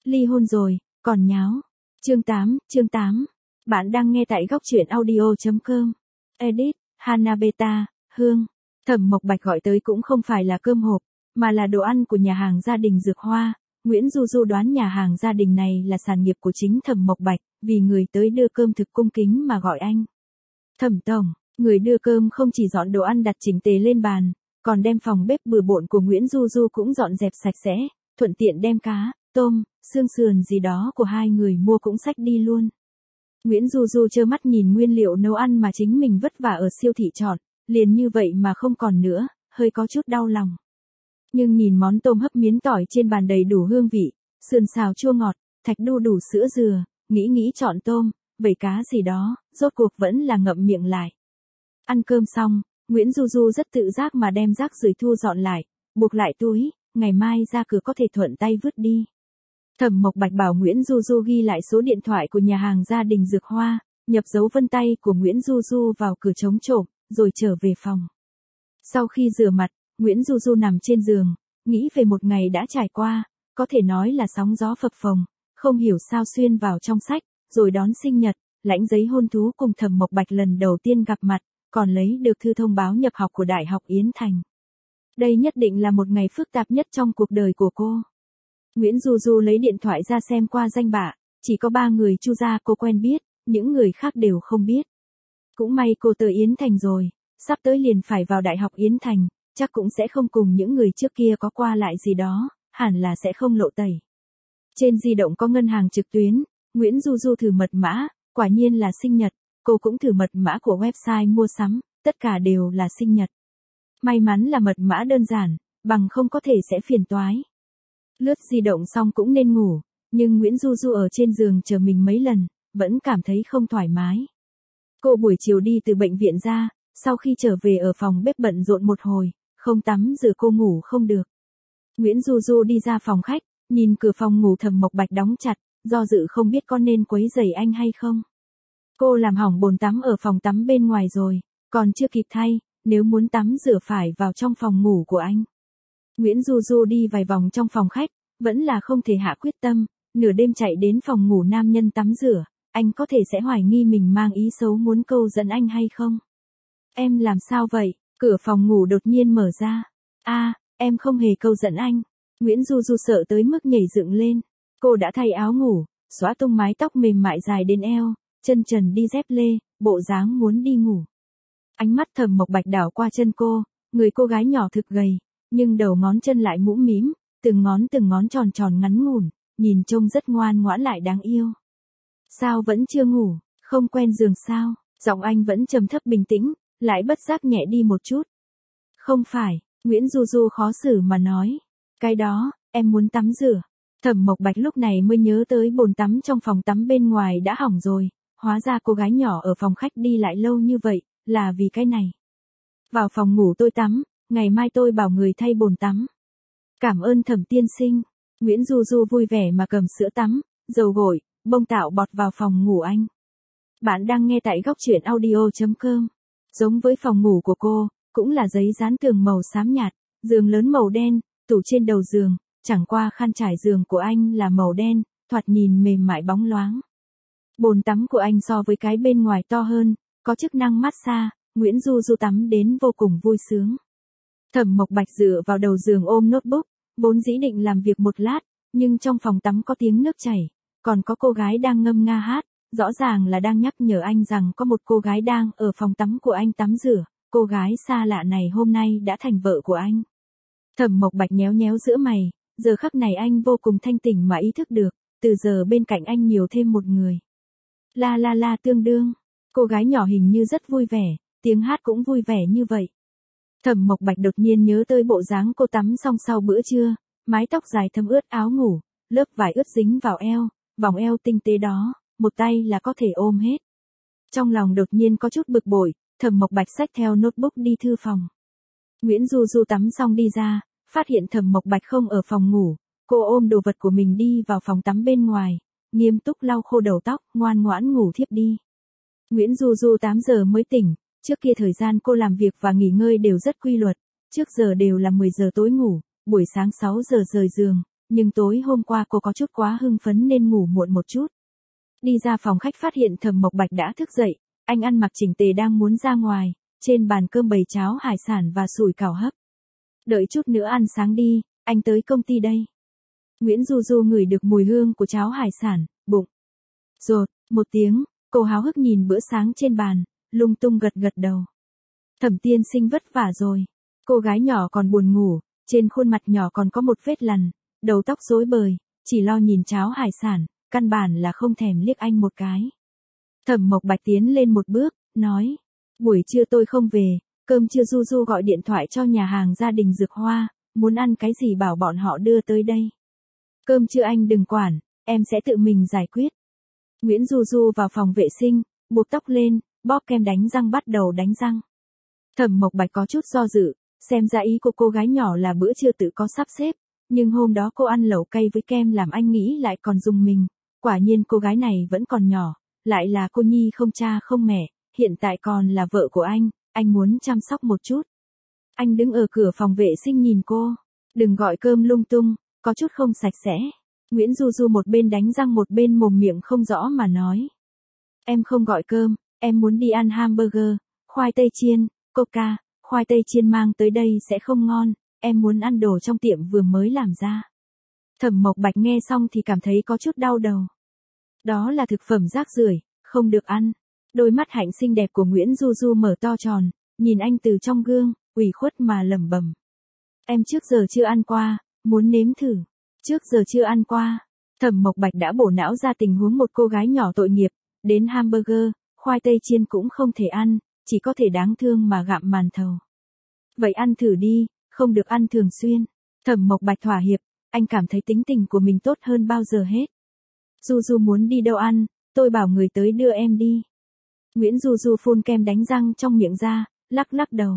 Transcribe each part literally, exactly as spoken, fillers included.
Ly hôn rồi, còn nháo. Chương tám, chương tám. Bạn đang nghe tại góc truyện audio chấm com. Edit, Hanabeta, Hương. Thẩm Mộc Bạch gọi tới cũng không phải là cơm hộp, mà là đồ ăn của nhà hàng gia đình Dược Hoa. Nguyễn Du Du đoán nhà hàng gia đình này là sản nghiệp của chính Thẩm Mộc Bạch, vì người tới đưa cơm thực cung kính mà gọi anh. Thẩm tổng, người đưa cơm không chỉ dọn đồ ăn đặt chỉnh tề lên bàn, còn đem phòng bếp bừa bộn của Nguyễn Du Du cũng dọn dẹp sạch sẽ, thuận tiện đem cá, tôm, xương sườn gì đó của hai người mua cũng xách đi luôn. Nguyễn Du Du trơ mắt nhìn nguyên liệu nấu ăn mà chính mình vất vả ở siêu thị chọn, liền như vậy mà không còn nữa, hơi có chút đau lòng. Nhưng nhìn món tôm hấp miến tỏi trên bàn đầy đủ hương vị, sườn xào chua ngọt, thạch đu đủ sữa dừa, nghĩ nghĩ chọn tôm, vẩy cá gì đó, rốt cuộc vẫn là ngậm miệng lại. Ăn cơm xong, Nguyễn Du Du rất tự giác mà đem rác rưởi thu dọn lại, buộc lại túi, ngày mai ra cửa có thể thuận tay vứt đi. Thẩm Mộc Bạch bảo Nguyễn Du Du ghi lại số điện thoại của nhà hàng gia đình Dược Hoa, nhập dấu vân tay của Nguyễn Du Du vào cửa chống trộm, rồi trở về phòng. Sau khi rửa mặt, Nguyễn Du Du nằm trên giường, nghĩ về một ngày đã trải qua, có thể nói là sóng gió phập phồng, không hiểu sao xuyên vào trong sách, rồi đón sinh nhật, lãnh giấy hôn thú cùng Thẩm Mộc Bạch lần đầu tiên gặp mặt, còn lấy được thư thông báo nhập học của Đại học Yến Thành. Đây nhất định là một ngày phức tạp nhất trong cuộc đời của cô. Nguyễn Du Du lấy điện thoại ra xem qua danh bạ, chỉ có ba người Chu gia cô quen biết, những người khác đều không biết. Cũng may cô tới Yến Thành rồi, sắp tới liền phải vào Đại học Yến Thành, chắc cũng sẽ không cùng những người trước kia có qua lại gì đó, hẳn là sẽ không lộ tẩy. Trên di động có ngân hàng trực tuyến, Nguyễn Du Du thử mật mã, quả nhiên là sinh nhật, cô cũng thử mật mã của website mua sắm, tất cả đều là sinh nhật. May mắn là mật mã đơn giản, bằng không có thể sẽ phiền toái. Lướt di động xong cũng nên ngủ, nhưng Nguyễn Du Du ở trên giường chờ mình mấy lần, vẫn cảm thấy không thoải mái. Cô buổi chiều đi từ bệnh viện ra, sau khi trở về ở phòng bếp bận rộn một hồi, không tắm rửa cô ngủ không được. Nguyễn Du Du đi ra phòng khách, nhìn cửa phòng ngủ Thẩm Mộc Bạch đóng chặt, do dự không biết có nên quấy rầy anh hay không. Cô làm hỏng bồn tắm ở phòng tắm bên ngoài rồi, còn chưa kịp thay, nếu muốn tắm rửa phải vào trong phòng ngủ của anh. Nguyễn Du Du đi vài vòng trong phòng khách, vẫn là không thể hạ quyết tâm, nửa đêm chạy đến phòng ngủ nam nhân tắm rửa, anh có thể sẽ hoài nghi mình mang ý xấu muốn câu dẫn anh hay không. Em làm sao vậy? Cửa phòng ngủ đột nhiên mở ra. A, à, em không hề câu dẫn anh. Nguyễn Du Du sợ tới mức nhảy dựng lên. Cô đã thay áo ngủ, xóa tung mái tóc mềm mại dài đến eo, chân trần đi dép lê, bộ dáng muốn đi ngủ. Ánh mắt Thẩm Mộc Bạch đảo qua chân cô, người cô gái nhỏ thực gầy, nhưng đầu ngón chân lại mũm mĩm, từng ngón từng ngón tròn tròn ngắn ngủn, nhìn trông rất ngoan ngoãn lại đáng yêu. Sao vẫn chưa ngủ, không quen giường sao? Giọng anh vẫn trầm thấp bình tĩnh, lại bất giác nhẹ đi một chút. Không phải, Nguyễn Du Du khó xử mà nói. Cái đó, em muốn tắm rửa. Thẩm Mộc Bạch lúc này mới nhớ tới bồn tắm trong phòng tắm bên ngoài đã hỏng rồi, hóa ra cô gái nhỏ ở phòng khách đi lại lâu như vậy, là vì cái này. Vào phòng ngủ tôi tắm, ngày mai tôi bảo người thay bồn tắm. Cảm ơn Thẩm tiên sinh. Nguyễn Du Du vui vẻ mà cầm sữa tắm, dầu gội, bông tạo bọt vào phòng ngủ anh. Bạn đang nghe tại góc truyện audio chấm com. Giống với phòng ngủ của cô, cũng là giấy dán tường màu xám nhạt, giường lớn màu đen, tủ trên đầu giường, chẳng qua khăn trải giường của anh là màu đen, thoạt nhìn mềm mại bóng loáng. Bồn tắm của anh so với cái bên ngoài to hơn, có chức năng massage, Nguyễn Du Du tắm đến vô cùng vui sướng. Thẩm Mộc Bạch dựa vào đầu giường ôm notebook, vốn dĩ định làm việc một lát, nhưng trong phòng tắm có tiếng nước chảy, còn có cô gái đang ngâm nga hát, rõ ràng là đang nhắc nhở anh rằng có một cô gái đang ở phòng tắm của anh tắm rửa, cô gái xa lạ này hôm nay đã thành vợ của anh. Thẩm Mộc Bạch nhéo nhéo giữa mày, giờ khắc này anh vô cùng thanh tỉnh mà ý thức được, từ giờ bên cạnh anh nhiều thêm một người. La la la tương đương, cô gái nhỏ hình như rất vui vẻ, tiếng hát cũng vui vẻ như vậy. Thẩm Mộc Bạch đột nhiên nhớ tới bộ dáng cô tắm xong sau bữa trưa, mái tóc dài thấm ướt áo ngủ, lớp vải ướt dính vào eo, vòng eo tinh tế đó, một tay là có thể ôm hết. Trong lòng đột nhiên có chút bực bội, Thẩm Mộc Bạch xách theo notebook đi thư phòng. Nguyễn Du Du tắm xong đi ra, phát hiện Thẩm Mộc Bạch không ở phòng ngủ, cô ôm đồ vật của mình đi vào phòng tắm bên ngoài, nghiêm túc lau khô đầu tóc, ngoan ngoãn ngủ thiếp đi. Nguyễn Du Du tám giờ mới tỉnh, trước kia thời gian cô làm việc và nghỉ ngơi đều rất quy luật, trước giờ đều là mười giờ tối ngủ, buổi sáng sáu giờ rời giường, nhưng tối hôm qua cô có chút quá hưng phấn nên ngủ muộn một chút. Đi ra phòng khách phát hiện Thẩm Mộc Bạch đã thức dậy, anh ăn mặc chỉnh tề đang muốn ra ngoài, trên bàn cơm bày cháo hải sản và sủi cảo hấp. Đợi chút nữa ăn sáng đi, anh tới công ty đây. Nguyễn Du Du ngửi được mùi hương của cháo hải sản, bụng rột một tiếng, cô háo hức nhìn bữa sáng trên bàn, lung tung gật gật đầu. Thẩm tiên sinh vất vả rồi. Cô gái nhỏ còn buồn ngủ, trên khuôn mặt nhỏ còn có một vết lằn, đầu tóc rối bời, chỉ lo nhìn cháo hải sản, căn bản là không thèm liếc anh một cái. Thẩm Mộc Bạch tiến lên một bước, nói, buổi trưa tôi không về, cơm trưa Du Du gọi điện thoại cho nhà hàng gia đình Dược Hoa, muốn ăn cái gì bảo bọn họ đưa tới đây. Cơm trưa anh đừng quản, em sẽ tự mình giải quyết. Nguyễn Du Du vào phòng vệ sinh, buộc tóc lên, bóp kem đánh răng bắt đầu đánh răng. Thẩm Mộc Bạch có chút do dự, xem ra ý của cô gái nhỏ là bữa trưa tự có sắp xếp, nhưng hôm đó cô ăn lẩu cay với kem làm anh nghĩ lại còn rùng mình, quả nhiên cô gái này vẫn còn nhỏ, lại là cô nhi không cha không mẹ, hiện tại còn là vợ của anh, anh muốn chăm sóc một chút. Anh đứng ở cửa phòng vệ sinh nhìn cô, đừng gọi cơm lung tung, có chút không sạch sẽ. Nguyễn Du Du một bên đánh răng một bên mồm miệng không rõ mà nói. Em không gọi cơm, em muốn đi ăn hamburger, khoai tây chiên, coca, khoai tây chiên mang tới đây sẽ không ngon, em muốn ăn đồ trong tiệm vừa mới làm ra. Thẩm Mộc Bạch nghe xong thì cảm thấy có chút đau đầu. Đó là thực phẩm rác rưởi, không được ăn. Đôi mắt hạnh xinh đẹp của Nguyễn Du Du mở to tròn, nhìn anh từ trong gương, ủy khuất mà lẩm bẩm. Em trước giờ chưa ăn qua, muốn nếm thử. Trước giờ chưa ăn qua. Thẩm Mộc Bạch đã bổ não ra tình huống một cô gái nhỏ tội nghiệp, đến hamburger, khoai tây chiên cũng không thể ăn, chỉ có thể đáng thương mà gặm màn thầu. Vậy ăn thử đi, không được ăn thường xuyên. Thẩm Mộc Bạch thỏa hiệp, anh cảm thấy tính tình của mình tốt hơn bao giờ hết. Du Du muốn đi đâu ăn, tôi bảo người tới đưa em đi. Nguyễn Du Du phun kem đánh răng trong miệng ra, lắc lắc đầu.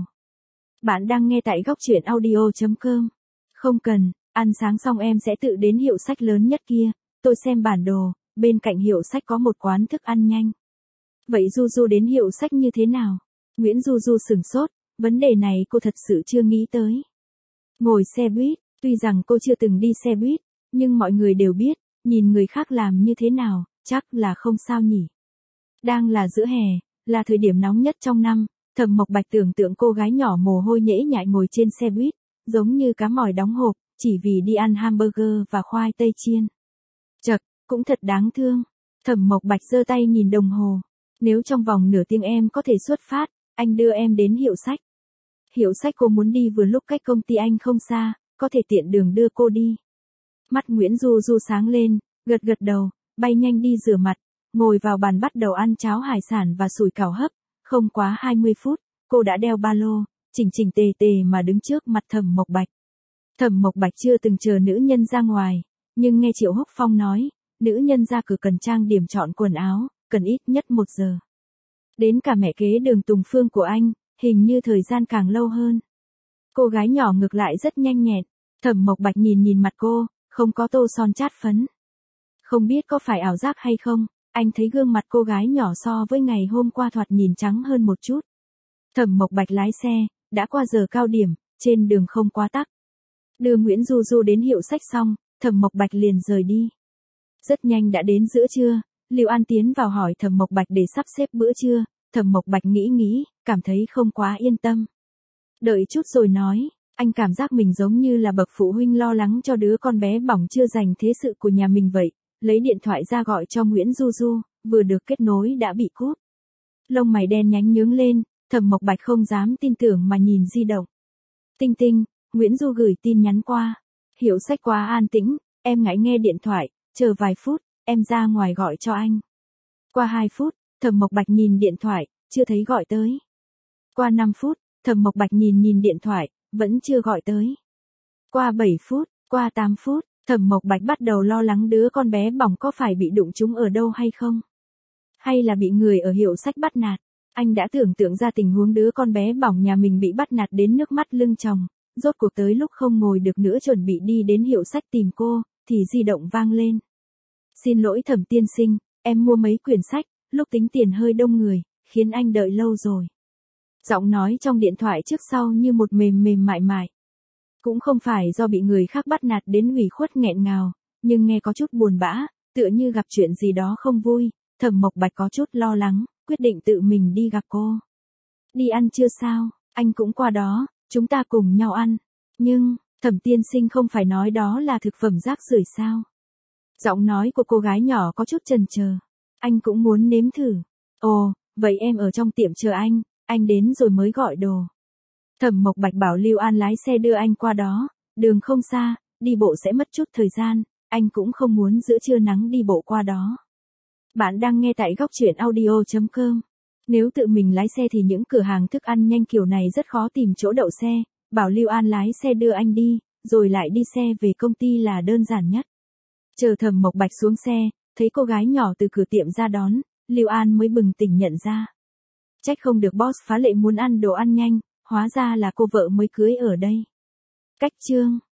Bạn đang nghe tại góc truyện audio chấm com. Không cần, ăn sáng xong em sẽ tự đến hiệu sách lớn nhất kia, tôi xem bản đồ, bên cạnh hiệu sách có một quán thức ăn nhanh. Vậy Du Du đến hiệu sách như thế nào? Nguyễn Du Du sửng sốt, vấn đề này cô thật sự chưa nghĩ tới. Ngồi xe buýt, tuy rằng cô chưa từng đi xe buýt, nhưng mọi người đều biết, nhìn người khác làm như thế nào, chắc là không sao nhỉ. Đang là giữa hè, là thời điểm nóng nhất trong năm, Thẩm Mộc Bạch tưởng tượng cô gái nhỏ mồ hôi nhễ nhại ngồi trên xe buýt, giống như cá mòi đóng hộp, chỉ vì đi ăn hamburger và khoai tây chiên. Chật, cũng thật đáng thương. Thẩm Mộc Bạch giơ tay nhìn đồng hồ. Nếu trong vòng nửa tiếng em có thể xuất phát, anh đưa em đến hiệu sách. Hiệu sách cô muốn đi vừa lúc cách công ty anh không xa, có thể tiện đường đưa cô đi. Mắt Nguyễn Du Du sáng lên, gật gật đầu, bay nhanh đi rửa mặt, ngồi vào bàn bắt đầu ăn cháo hải sản và sủi cảo hấp. Không quá hai mươi phút, cô đã đeo ba lô, chỉnh chỉnh tề tề mà đứng trước mặt Thẩm Mộc Bạch. Thẩm Mộc Bạch chưa từng chờ nữ nhân ra ngoài, nhưng nghe Triệu Húc Phong nói, nữ nhân ra cửa cần trang điểm chọn quần áo, cần ít nhất một giờ. Đến cả mẹ kế Đường Tùng Phương của anh, hình như thời gian càng lâu hơn. Cô gái nhỏ ngược lại rất nhanh nhẹn, Thẩm Mộc Bạch nhìn nhìn mặt cô, không có tô son chát phấn. Không biết có phải ảo giác hay không, anh thấy gương mặt cô gái nhỏ so với ngày hôm qua thoạt nhìn trắng hơn một chút. Thẩm Mộc Bạch lái xe, đã qua giờ cao điểm, trên đường không quá tắc. Đưa Nguyễn Du Du đến hiệu sách xong, Thẩm Mộc Bạch liền rời đi. Rất nhanh đã đến giữa trưa, Lưu An tiến vào hỏi Thẩm Mộc Bạch để sắp xếp bữa trưa, Thẩm Mộc Bạch nghĩ nghĩ, cảm thấy không quá yên tâm. Đợi chút rồi nói, anh cảm giác mình giống như là bậc phụ huynh lo lắng cho đứa con bé bỏng chưa dành thế sự của nhà mình vậy, lấy điện thoại ra gọi cho Nguyễn Du Du, vừa được kết nối đã bị cúp. Lông mày đen nhánh nhướng lên, Thẩm Mộc Bạch không dám tin tưởng mà nhìn di động. Tinh tinh, Nguyễn Du gửi tin nhắn qua. Hiệu sách quá an tĩnh, em ngại nghe điện thoại, chờ vài phút, em ra ngoài gọi cho anh. Qua hai phút, Thẩm Mộc Bạch nhìn điện thoại, chưa thấy gọi tới. Qua năm phút, Thẩm Mộc Bạch nhìn nhìn điện thoại, vẫn chưa gọi tới. Qua bảy phút, qua tám phút, Thẩm Mộc Bạch bắt đầu lo lắng đứa con bé bỏng có phải bị đụng trúng ở đâu hay không? Hay là bị người ở hiệu sách bắt nạt? Anh đã tưởng tượng ra tình huống đứa con bé bỏng nhà mình bị bắt nạt đến nước mắt lưng tròng, rốt cuộc tới lúc không ngồi được nữa chuẩn bị đi đến hiệu sách tìm cô, thì di động vang lên. Xin lỗi Thẩm tiên sinh, em mua mấy quyển sách, lúc tính tiền hơi đông người, khiến anh đợi lâu rồi. Giọng nói trong điện thoại trước sau như một mềm mềm mại mại. Cũng không phải do bị người khác bắt nạt đến ủy khuất nghẹn ngào, nhưng nghe có chút buồn bã, tựa như gặp chuyện gì đó không vui, Thẩm Mộc Bạch có chút lo lắng, quyết định tự mình đi gặp cô. Đi ăn trưa sao, anh cũng qua đó, chúng ta cùng nhau ăn. Nhưng, Thẩm tiên sinh không phải nói đó là thực phẩm rác rưởi sao? Giọng nói của cô gái nhỏ có chút chần chờ. Anh cũng muốn nếm thử. Ồ, vậy em ở trong tiệm chờ anh, anh đến rồi mới gọi đồ. Thẩm Mộc Bạch bảo Lưu An lái xe đưa anh qua đó, đường không xa, đi bộ sẽ mất chút thời gian, anh cũng không muốn giữa trưa nắng đi bộ qua đó. Bạn đang nghe tại góc truyện audio chấm com. Nếu tự mình lái xe thì những cửa hàng thức ăn nhanh kiểu này rất khó tìm chỗ đậu xe, bảo Lưu An lái xe đưa anh đi, rồi lại đi xe về công ty là đơn giản nhất. Chờ Thẩm Mộc Bạch xuống xe, thấy cô gái nhỏ từ cửa tiệm ra đón, Lưu An mới bừng tỉnh nhận ra. Trách không được boss phá lệ muốn ăn đồ ăn nhanh, hóa ra là cô vợ mới cưới ở đây. Cách chương